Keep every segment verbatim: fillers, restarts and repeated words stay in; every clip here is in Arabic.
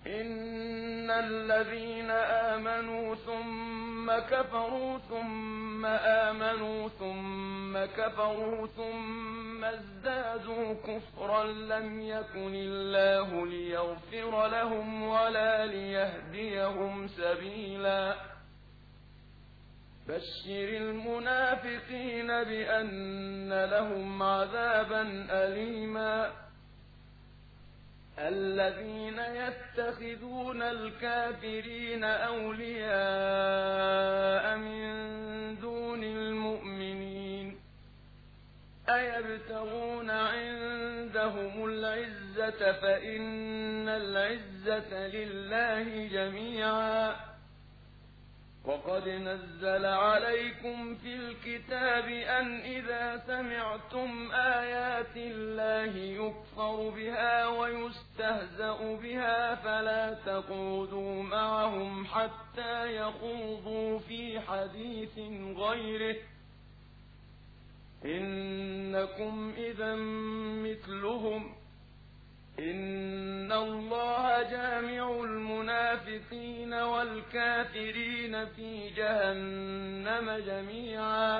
إن الذين آمنوا ثم كفروا ثم آمنوا ثم كفروا ثم ازدادوا كفرا لم يكن الله ليغفر لهم ولا ليهديهم سبيلا بشر المنافقين بأن لهم عذابا أليما الذين يتخذون الكافرين أولياء من دون المؤمنين أيبتغون عندهم العزة فإن العزة لله جميعا وقد نزل عليكم في الكتاب أن إذا سمعتم آيات الله يكفر بها ويستهزأ بها فلا تقعدوا معهم حتى يخوضوا في حديث غيره إنكم إذا مثلهم إن الله جامع المنافقين والكافرين في جهنم جميعا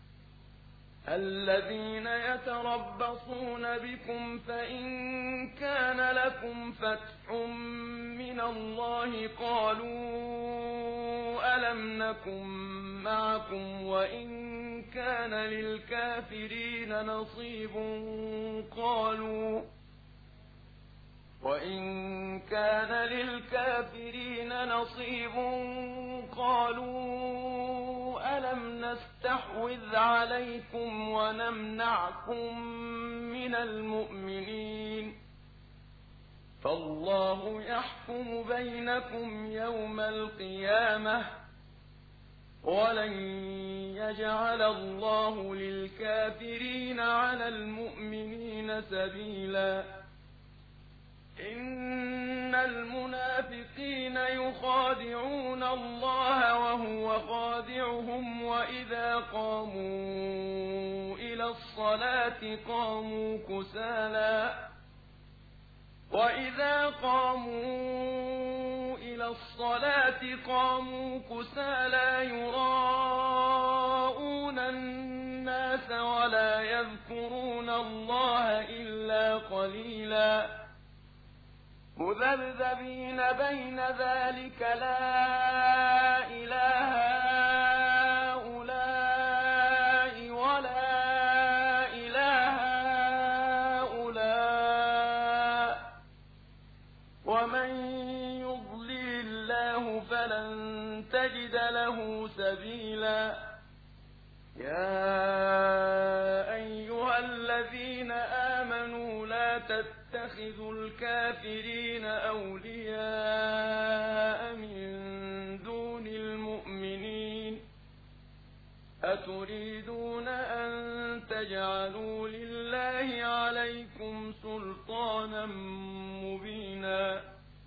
الذين يتربصون بكم فإن كان لكم فتح من الله قالوا ألم نكن معكم وإن كان للكافرين نصيب قالوا وإن كان للكافرين نصيب قالوا ألم نستحوذ عليكم ونمنعكم من المؤمنين فالله يحكم بينكم يوم القيامة ولن يجعل الله للكافرين على المؤمنين سبيلا إن المنافقين يخادعون الله وهو خادعهم وإذا قاموا إلى الصلاة قاموا كسالى وإذا قاموا إلى الصلاة قاموا كسالى يراءون الناس ولا يذكرون الله إلا قليلا مذبذبين بين ذلك لا إله هؤلاء ولا إله هؤلاء ومن يضلل الله فلن تجد له سبيلا يا أيها الذين آمنوا لا تتخذوا الكافرين أولياء من دون المؤمنين أتريدون أن تجعلوا لله عليكم سلطانا مبينا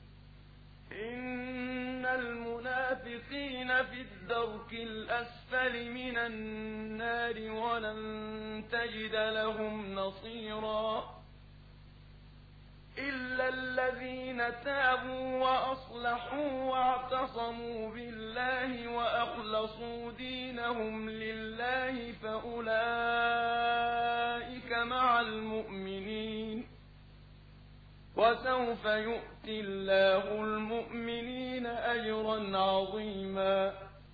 إن المنافقين في الدرك الأسفل من النار ولن تجد لهم نصيرا إلا الذين تابوا وأصلحوا واعتصموا بالله وأخلصوا دينهم لله فأولئك مع المؤمنين وسوف يؤتي الله المؤمنين أجرا عظيما